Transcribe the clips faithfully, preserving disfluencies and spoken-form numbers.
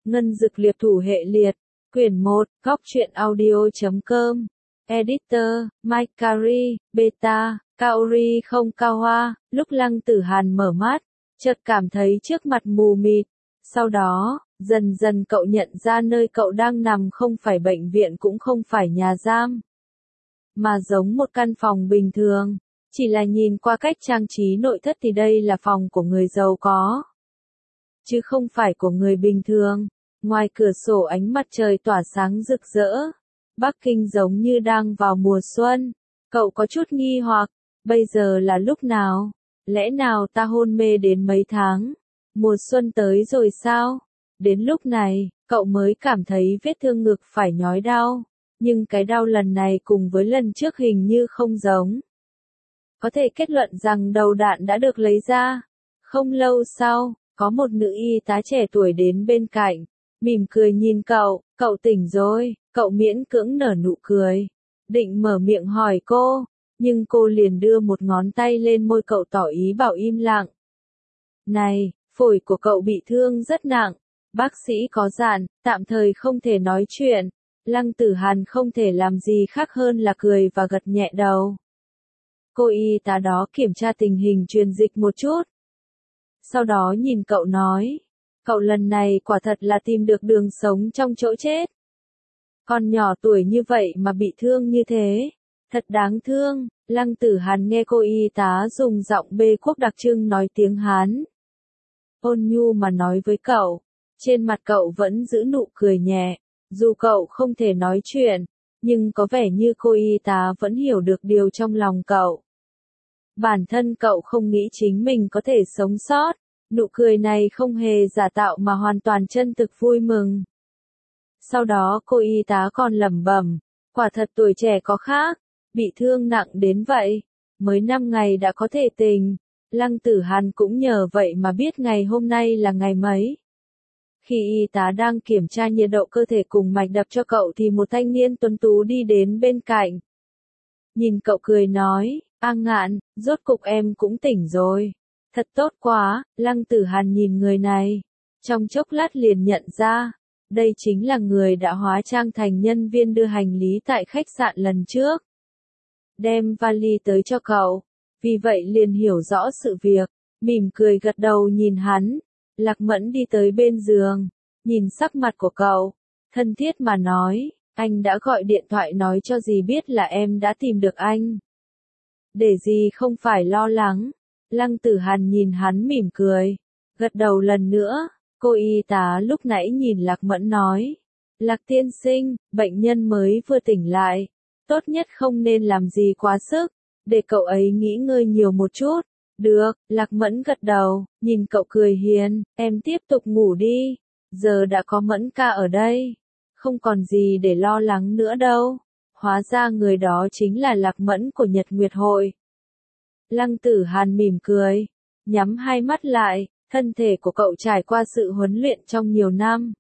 Ngân Dực Liệp Thủ Hệ Liệt, Quyển một, góc truyện audio chấm com, Editor, Mike Carey, Beta, Kaori không cao hoa. Lúc Lăng Tử Hàn mở mắt, chợt cảm thấy trước mặt mù mịt. Sau đó, dần dần cậu nhận ra nơi cậu đang nằm không phải bệnh viện cũng không phải nhà giam, mà giống một căn phòng bình thường. Chỉ là nhìn qua cách trang trí nội thất thì đây là phòng của người giàu có, chứ không phải của người bình thường. Ngoài cửa sổ ánh mặt trời tỏa sáng rực rỡ. Bắc Kinh giống như đang vào mùa xuân. Cậu có chút nghi hoặc, bây giờ là lúc nào? Lẽ nào ta hôn mê đến mấy tháng? Mùa xuân tới rồi sao? Đến lúc này, cậu mới cảm thấy vết thương ngực phải nhói đau. Nhưng cái đau lần này cùng với lần trước hình như không giống. Có thể kết luận rằng đầu đạn đã được lấy ra. Không lâu sau, có một nữ y tá trẻ tuổi đến bên cạnh, mỉm cười nhìn cậu. Cậu tỉnh rồi. Cậu miễn cưỡng nở nụ cười, định mở miệng hỏi cô, nhưng cô liền đưa một ngón tay lên môi cậu tỏ ý bảo im lặng. Này, phổi của cậu bị thương rất nặng, bác sĩ có dặn, tạm thời không thể nói chuyện. Lăng Tử Hàn không thể làm gì khác hơn là cười và gật nhẹ đầu. Cô y tá đó kiểm tra tình hình truyền dịch một chút. Sau đó nhìn cậu nói, cậu lần này quả thật là tìm được đường sống trong chỗ chết. Còn nhỏ tuổi như vậy mà bị thương như thế, thật đáng thương. Lăng Tử Hàn nghe cô y tá dùng giọng bê quốc đặc trưng nói tiếng Hán, ôn nhu mà nói với cậu. Trên mặt cậu vẫn giữ nụ cười nhẹ, dù cậu không thể nói chuyện, nhưng có vẻ như cô y tá vẫn hiểu được điều trong lòng cậu. Bản thân cậu không nghĩ chính mình có thể sống sót, nụ cười này không hề giả tạo mà hoàn toàn chân thực vui mừng. Sau đó cô y tá còn lẩm bẩm, quả thật tuổi trẻ có khác, bị thương nặng đến vậy, mới năm ngày đã có thể tỉnh. Lăng Tử Hàn cũng nhờ vậy mà biết ngày hôm nay là ngày mấy. Khi y tá đang kiểm tra nhiệt độ cơ thể cùng mạch đập cho cậu thì một thanh niên tuấn tú đi đến bên cạnh. Nhìn cậu cười nói, A Ngạn, rốt cục em cũng tỉnh rồi. Thật tốt quá. Lăng Tử Hàn nhìn người này, trong chốc lát liền nhận ra. Đây chính là người đã hóa trang thành nhân viên đưa hành lý tại khách sạn lần trước. Đem vali tới cho cậu. Vì vậy liền hiểu rõ sự việc. Mỉm cười gật đầu nhìn hắn. Lạc Mẫn đi tới bên giường. Nhìn sắc mặt của cậu. Thân thiết mà nói. Anh đã gọi điện thoại nói cho dì biết là em đã tìm được anh. Để dì không phải lo lắng. Lăng Tử Hàn nhìn hắn mỉm cười. Gật đầu lần nữa. Cô y tá lúc nãy nhìn Lạc Mẫn nói, Lạc tiên sinh, bệnh nhân mới vừa tỉnh lại, tốt nhất không nên làm gì quá sức, để cậu ấy nghỉ ngơi nhiều một chút. Được. Lạc Mẫn gật đầu, nhìn cậu cười hiền, em tiếp tục ngủ đi, giờ đã có Mẫn ca ở đây, không còn gì để lo lắng nữa đâu. Hóa ra người đó chính là Lạc Mẫn của Nhật Nguyệt Hội. Lăng Tử Hàn mỉm cười, nhắm hai mắt lại. Thân thể của cậu trải qua sự huấn luyện trong nhiều năm.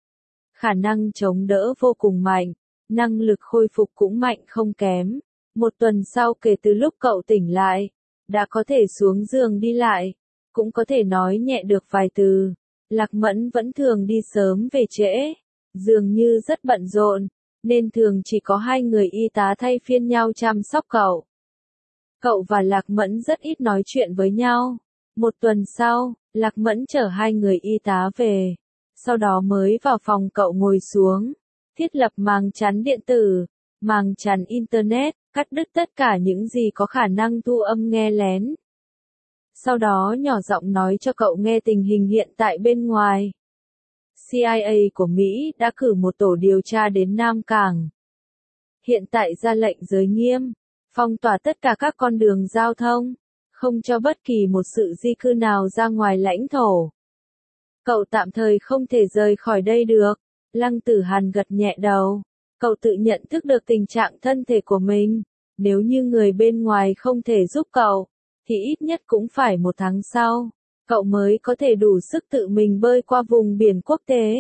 Khả năng chống đỡ vô cùng mạnh, năng lực khôi phục cũng mạnh không kém. Một tuần sau kể từ lúc cậu tỉnh lại, đã có thể xuống giường đi lại, cũng có thể nói nhẹ được vài từ. Lạc Mẫn vẫn thường đi sớm về trễ, dường như rất bận rộn, nên thường chỉ có hai người y tá thay phiên nhau chăm sóc cậu. Cậu và Lạc Mẫn rất ít nói chuyện với nhau. Một tuần sau, Lạc Mẫn chở hai người y tá về, sau đó mới vào phòng cậu ngồi xuống, thiết lập màng chắn điện tử, màng chắn internet, cắt đứt tất cả những gì có khả năng thu âm nghe lén. Sau đó nhỏ giọng nói cho cậu nghe tình hình hiện tại bên ngoài. xê i a của Mỹ đã cử một tổ điều tra đến Nam Cảng. Hiện tại ra lệnh giới nghiêm, phong tỏa tất cả các con đường giao thông, không cho bất kỳ một sự di cư nào ra ngoài lãnh thổ. Cậu tạm thời không thể rời khỏi đây được. Lăng Tử Hàn gật nhẹ đầu. Cậu tự nhận thức được tình trạng thân thể của mình. Nếu như người bên ngoài không thể giúp cậu, thì ít nhất cũng phải một tháng sau, cậu mới có thể đủ sức tự mình bơi qua vùng biển quốc tế.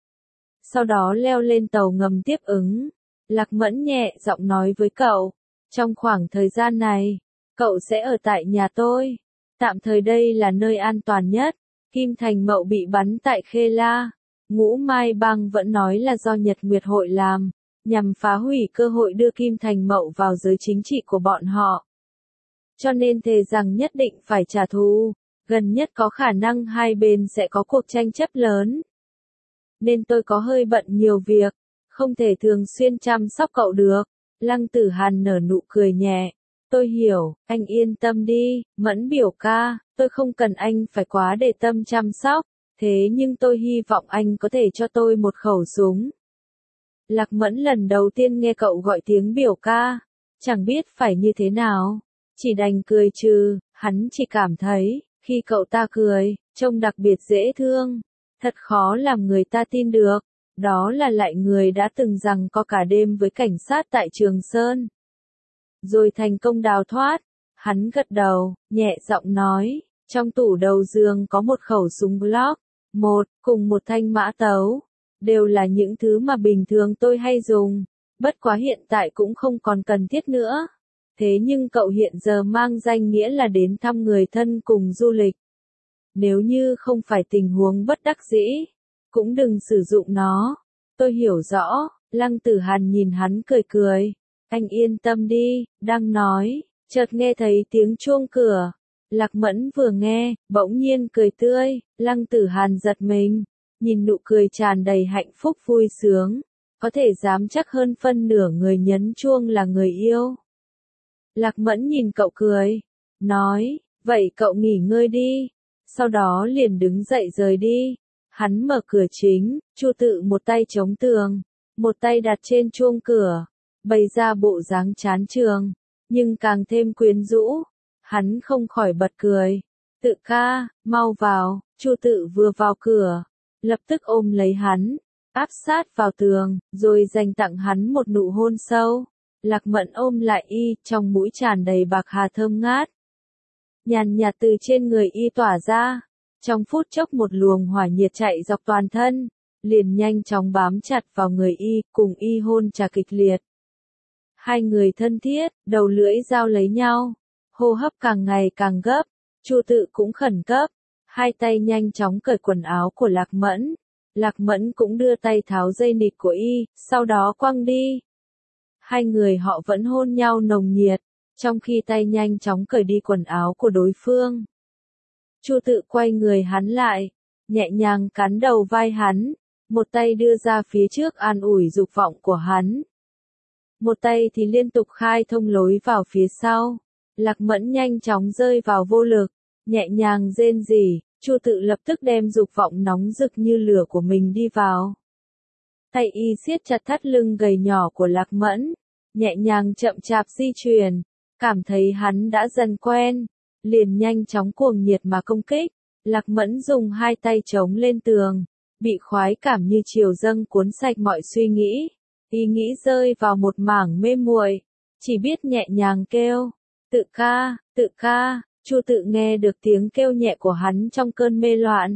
Sau đó leo lên tàu ngầm tiếp ứng. Lạc Mẫn nhẹ giọng nói với cậu. Trong khoảng thời gian này, cậu sẽ ở tại nhà tôi. Tạm thời đây là nơi an toàn nhất. Kim Thành Mậu bị bắn tại Khê La. Ngũ Mai Bang vẫn nói là do Nhật Nguyệt Hội làm, nhằm phá hủy cơ hội đưa Kim Thành Mậu vào giới chính trị của bọn họ. Cho nên thề rằng nhất định phải trả thù, gần nhất có khả năng hai bên sẽ có cuộc tranh chấp lớn. Nên tôi có hơi bận nhiều việc, không thể thường xuyên chăm sóc cậu được. Lăng Tử Hàn nở nụ cười nhẹ. Tôi hiểu, anh yên tâm đi, Mẫn biểu ca, tôi không cần anh phải quá để tâm chăm sóc, thế nhưng tôi hy vọng anh có thể cho tôi một khẩu súng. Lạc Mẫn lần đầu tiên nghe cậu gọi tiếng biểu ca, chẳng biết phải như thế nào, chỉ đành cười trừ, hắn chỉ cảm thấy, khi cậu ta cười, trông đặc biệt dễ thương, thật khó làm người ta tin được, đó là lại người đã từng giằng co cả đêm với cảnh sát tại Trường Sơn. Rồi thành công đào thoát, hắn gật đầu, nhẹ giọng nói, trong tủ đầu giường có một khẩu súng Glock, một, cùng một thanh mã tấu, đều là những thứ mà bình thường tôi hay dùng, bất quá hiện tại cũng không còn cần thiết nữa. Thế nhưng cậu hiện giờ mang danh nghĩa là đến thăm người thân cùng du lịch. Nếu như không phải tình huống bất đắc dĩ, cũng đừng sử dụng nó. Tôi hiểu rõ, Lăng Tử Hàn nhìn hắn cười cười. Anh yên tâm đi, đang nói, chợt nghe thấy tiếng chuông cửa. Lạc Mẫn vừa nghe, bỗng nhiên cười tươi, Lăng Tử Hàn giật mình, nhìn nụ cười tràn đầy hạnh phúc vui sướng, có thể dám chắc hơn phân nửa người nhấn chuông là người yêu. Lạc Mẫn nhìn cậu cười, nói, vậy cậu nghỉ ngơi đi, sau đó liền đứng dậy rời đi. Hắn mở cửa chính, Chu Tự một tay chống tường, một tay đặt trên chuông cửa, bày ra bộ dáng chán trường, nhưng càng thêm quyến rũ. Hắn không khỏi bật cười. Tự ca, mau vào. Chu Tự vừa vào cửa, lập tức ôm lấy hắn, áp sát vào tường, rồi dành tặng hắn một nụ hôn sâu. Lạc Mẫn ôm lại y, trong mũi tràn đầy bạc hà thơm ngát. Nhàn nhạt từ trên người y tỏa ra, trong phút chốc một luồng hỏa nhiệt chạy dọc toàn thân, liền nhanh chóng bám chặt vào người y, cùng y hôn trà kịch liệt. Hai người thân thiết, đầu lưỡi giao lấy nhau, hô hấp càng ngày càng gấp, Chu Tự cũng khẩn cấp, hai tay nhanh chóng cởi quần áo của Lạc Mẫn. Lạc Mẫn cũng đưa tay tháo dây nịt của y, sau đó quăng đi. Hai người họ vẫn hôn nhau nồng nhiệt, trong khi tay nhanh chóng cởi đi quần áo của đối phương. Chu Tự quay người hắn lại, nhẹ nhàng cắn đầu vai hắn, một tay đưa ra phía trước an ủi dục vọng của hắn. Một tay thì liên tục khai thông lối vào phía sau. Lạc Mẫn nhanh chóng rơi vào vô lực, nhẹ nhàng rên rỉ, Chu Tự lập tức đem dục vọng nóng rực như lửa của mình đi vào. Tay y siết chặt thắt lưng gầy nhỏ của Lạc Mẫn, nhẹ nhàng chậm chạp di chuyển, cảm thấy hắn đã dần quen, liền nhanh chóng cuồng nhiệt mà công kích. Lạc Mẫn dùng hai tay chống lên tường, bị khoái cảm như triều dâng cuốn sạch mọi suy nghĩ, ý nghĩ rơi vào một mảng mê muội, chỉ biết nhẹ nhàng kêu, Tự ca, Tự ca. Chu Tự nghe được tiếng kêu nhẹ của hắn trong cơn mê loạn.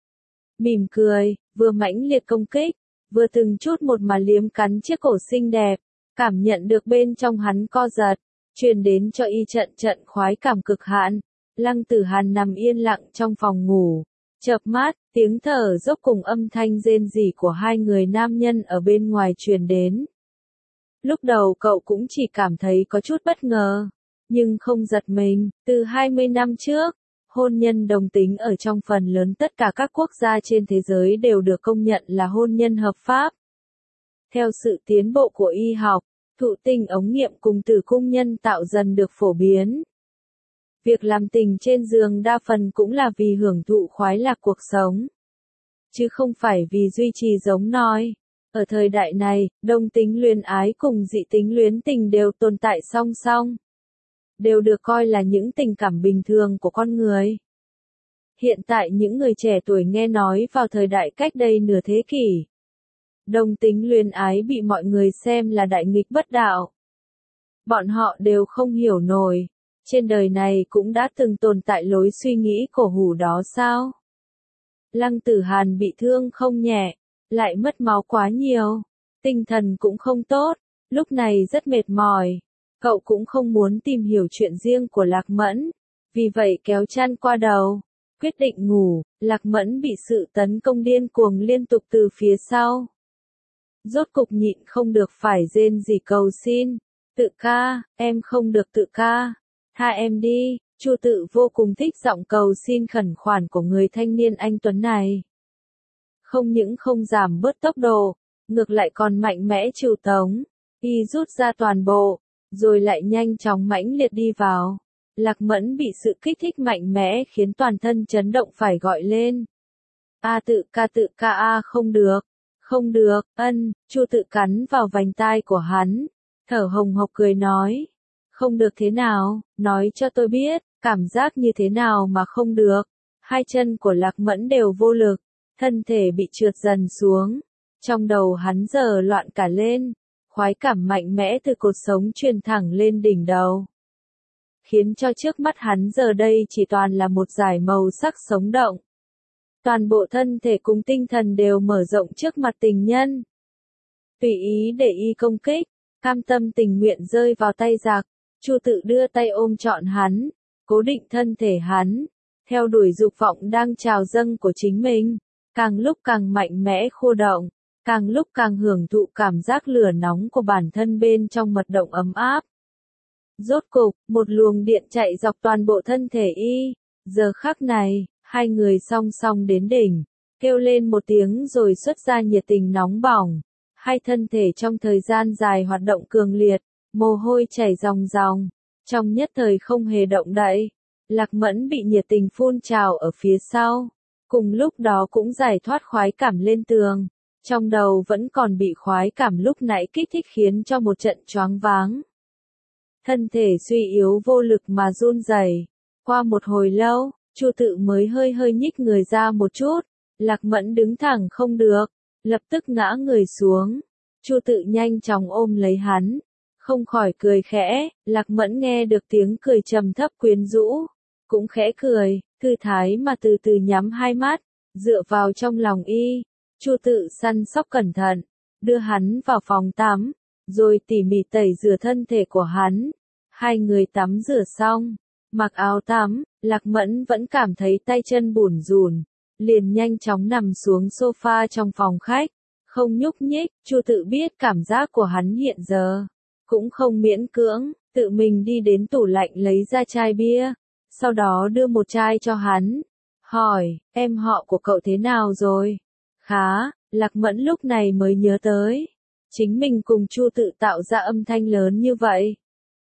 Mỉm cười, vừa mãnh liệt công kích, vừa từng chút một mà liếm cắn chiếc cổ xinh đẹp, cảm nhận được bên trong hắn co giật, truyền đến cho y trận trận khoái cảm cực hạn. Lăng Tử Hàn nằm yên lặng trong phòng ngủ, chợp mắt, tiếng thở dốc cùng âm thanh rên rỉ của hai người nam nhân ở bên ngoài truyền đến. Lúc đầu cậu cũng chỉ cảm thấy có chút bất ngờ, nhưng không giật mình. Từ hai mươi năm trước, hôn nhân đồng tính ở trong phần lớn tất cả các quốc gia trên thế giới đều được công nhận là hôn nhân hợp pháp. Theo sự tiến bộ của y học, thụ tinh ống nghiệm cùng tử cung nhân tạo dần được phổ biến. Việc làm tình trên giường đa phần cũng là vì hưởng thụ khoái lạc cuộc sống, chứ không phải vì duy trì giống nòi. Ở thời đại này, đồng tính luyến ái cùng dị tính luyến tình đều tồn tại song song, đều được coi là những tình cảm bình thường của con người. Hiện tại những người trẻ tuổi nghe nói vào thời đại cách đây nửa thế kỷ, đồng tính luyến ái bị mọi người xem là đại nghịch bất đạo. Bọn họ đều không hiểu nổi, trên đời này cũng đã từng tồn tại lối suy nghĩ cổ hủ đó sao? Lăng Tử Hàn bị thương không nhẹ, lại mất máu quá nhiều, tinh thần cũng không tốt, lúc này rất mệt mỏi. Cậu cũng không muốn tìm hiểu chuyện riêng của Lạc Mẫn, vì vậy kéo chăn qua đầu, quyết định ngủ, Lạc Mẫn bị sự tấn công điên cuồng liên tục từ phía sau. Rốt cục nhịn không được phải rên rỉ cầu xin. Tự ca, em không được tự ca. Tha em đi. Chu Tự vô cùng thích giọng cầu xin khẩn khoản của người thanh niên anh tuấn này. Không những không giảm bớt tốc độ, ngược lại còn mạnh mẽ trù tống. Y rút ra toàn bộ, rồi lại nhanh chóng mãnh liệt đi vào. Lạc Mẫn bị sự kích thích mạnh mẽ khiến toàn thân chấn động phải gọi lên. A tự ca tự ca a không được, không được, ân, Chu Tự cắn vào vành tai của hắn, thở hồng hộc cười nói. Không được thế nào, nói cho tôi biết, cảm giác như thế nào mà không được. Hai chân của Lạc Mẫn đều vô lực, thân thể bị trượt dần xuống. Trong đầu hắn giờ loạn cả lên, khoái cảm mạnh mẽ từ cột sống truyền thẳng lên đỉnh đầu. Khiến cho trước mắt hắn giờ đây chỉ toàn là một dải màu sắc sống động. Toàn bộ thân thể cùng tinh thần đều mở rộng trước mặt tình nhân. Tùy ý để y công kích, cam tâm tình nguyện rơi vào tay giặc. Chu Tự đưa tay ôm trọn hắn, cố định thân thể hắn, theo đuổi dục vọng đang trào dâng của chính mình, càng lúc càng mạnh mẽ khô động, càng lúc càng hưởng thụ cảm giác lửa nóng của bản thân bên trong mật động ấm áp. Rốt cục, một luồng điện chạy dọc toàn bộ thân thể y, giờ khắc này, hai người song song đến đỉnh, kêu lên một tiếng rồi xuất ra nhiệt tình nóng bỏng, hai thân thể trong thời gian dài hoạt động cường liệt. Mồ hôi chảy ròng ròng, trong nhất thời không hề động đậy. Lạc Mẫn bị nhiệt tình phun trào ở phía sau, cùng lúc đó cũng giải thoát khoái cảm lên tường, trong đầu vẫn còn bị khoái cảm lúc nãy kích thích khiến cho một trận choáng váng. Thân thể suy yếu vô lực mà run rẩy. Qua một hồi lâu, Chu Tự mới hơi hơi nhích người ra một chút, Lạc Mẫn đứng thẳng không được, lập tức ngã người xuống. Chu Tự nhanh chóng ôm lấy hắn. Không khỏi cười khẽ, Lạc Mẫn nghe được tiếng cười trầm thấp quyến rũ, cũng khẽ cười, thư thái mà từ từ nhắm hai mắt, dựa vào trong lòng y. Chu Tự săn sóc cẩn thận, đưa hắn vào phòng tắm, rồi tỉ mỉ tẩy rửa thân thể của hắn. Hai người tắm rửa xong, mặc áo tắm, Lạc Mẫn vẫn cảm thấy tay chân bủn rủn, liền nhanh chóng nằm xuống sofa trong phòng khách, không nhúc nhích. Chu Tự biết cảm giác của hắn hiện giờ. Cũng không miễn cưỡng, tự mình đi đến tủ lạnh lấy ra chai bia, sau đó đưa một chai cho hắn. Hỏi, em họ của cậu thế nào rồi? Khá, Lạc Mẫn lúc này mới nhớ tới. Chính mình cùng Chu Tự tạo ra âm thanh lớn như vậy.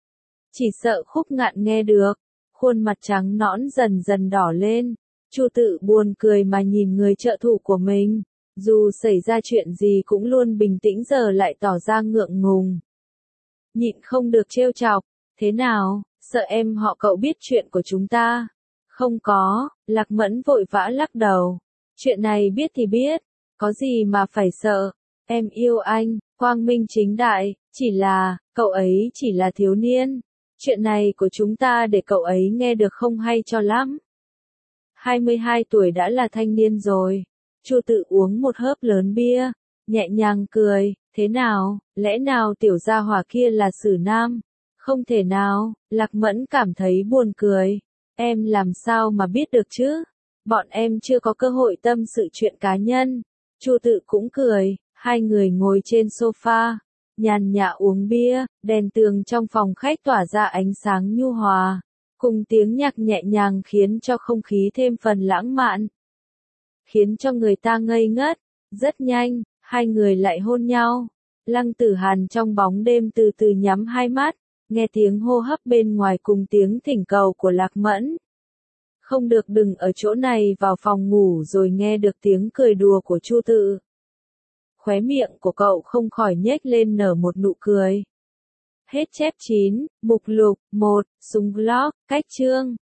Chỉ sợ Khúc Ngạn nghe được, khuôn mặt trắng nõn dần dần đỏ lên. Chu Tự buồn cười mà nhìn người trợ thủ của mình, dù xảy ra chuyện gì cũng luôn bình tĩnh giờ lại tỏ ra ngượng ngùng. Nhịn không được trêu chọc, thế nào, sợ em họ cậu biết chuyện của chúng ta? Không có, Lạc Mẫn vội vã lắc đầu. Chuyện này biết thì biết, có gì mà phải sợ, em yêu anh, quang minh chính đại, chỉ là, cậu ấy chỉ là thiếu niên. Chuyện này của chúng ta để cậu ấy nghe được không hay cho lắm. hai mươi hai tuổi đã là thanh niên rồi. Chu Tự uống một hớp lớn bia, nhẹ nhàng cười, thế nào, lẽ nào tiểu gia hỏa kia là xử nam? Không thể nào, Lạc Mẫn cảm thấy buồn cười. Em làm sao mà biết được chứ? Bọn em chưa có cơ hội tâm sự chuyện cá nhân. Chu Tự cũng cười, hai người ngồi trên sofa, nhàn nhã uống bia, đèn tường trong phòng khách tỏa ra ánh sáng nhu hòa, cùng tiếng nhạc nhẹ nhàng khiến cho không khí thêm phần lãng mạn, khiến cho người ta ngây ngất. Rất nhanh, hai người lại hôn nhau. Lăng Tử Hàn trong bóng đêm từ từ nhắm hai mắt, nghe tiếng hô hấp bên ngoài cùng tiếng thỉnh cầu của Lạc Mẫn. Không được đừng ở chỗ này vào phòng ngủ rồi nghe được tiếng cười đùa của Chu Tự. Khóe miệng của cậu không khỏi nhếch lên nở một nụ cười. Hết chép chín, mục lục, một, súng Glock, cách chương.